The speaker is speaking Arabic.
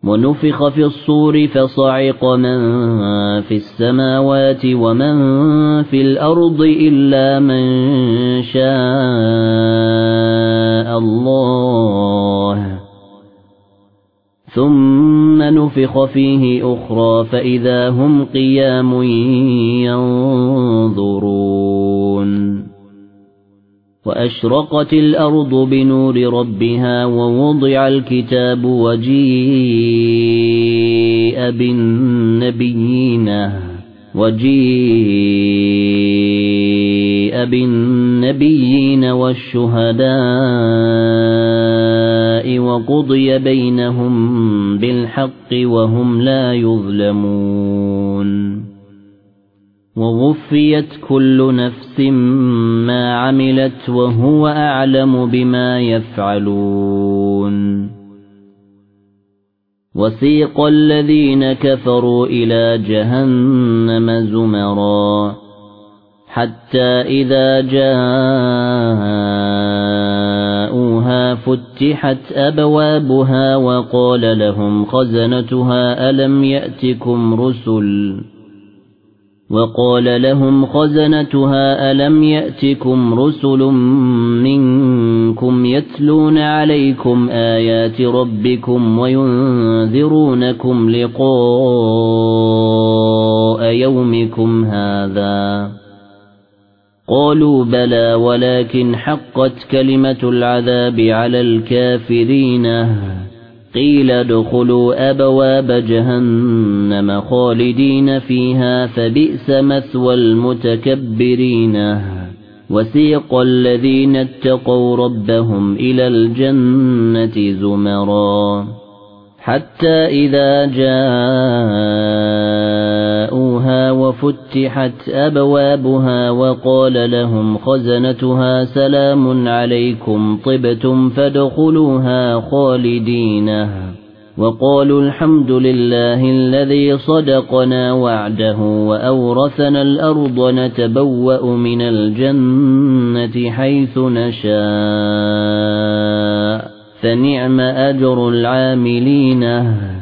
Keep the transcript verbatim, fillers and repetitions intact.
ونفخ في الصور فصعق من في السماوات ومن في الأرض إلا من شاء الله ثم نفخ فيه أخرى فإذا هم قيام ينظرون وأشرقت الأرض بنور ربها ووضع الكتاب وجيء بالنبيين وجيء بالنبيين والشهداء وقضي بينهم بالحق وهم لا يظلمون ووفيت كل نفس ما عملت وهو أعلم بما يفعلون وسيق الذين كفروا إلى جهنم زمرا حتى إذا جاءوها فتحت أبوابها وقال لهم خزنتها ألم يأتكم رسل وقال لهم خزنتها ألم يأتكم رسل منكم يتلون عليكم آيات ربكم وينذرونكم لقاء يومكم هذا قالوا بلى ولكن حقت كلمة العذاب على الكافرين قيل ادخلوا أبواب جهنم خالدين فيها فبئس مثوى المتكبرين وسيق الذين اتقوا ربهم إلى الجنة زمرا حتى إذا جاءوها وفتحت أبوابها وقال لهم خزنتها سلام عليكم طبتم فادخلوها خالدين وقالوا الحمد لله الذي صدقنا وعده وأورثنا الأرض نتبوأ من الجنة حيث نشاء فنعم أجر العاملين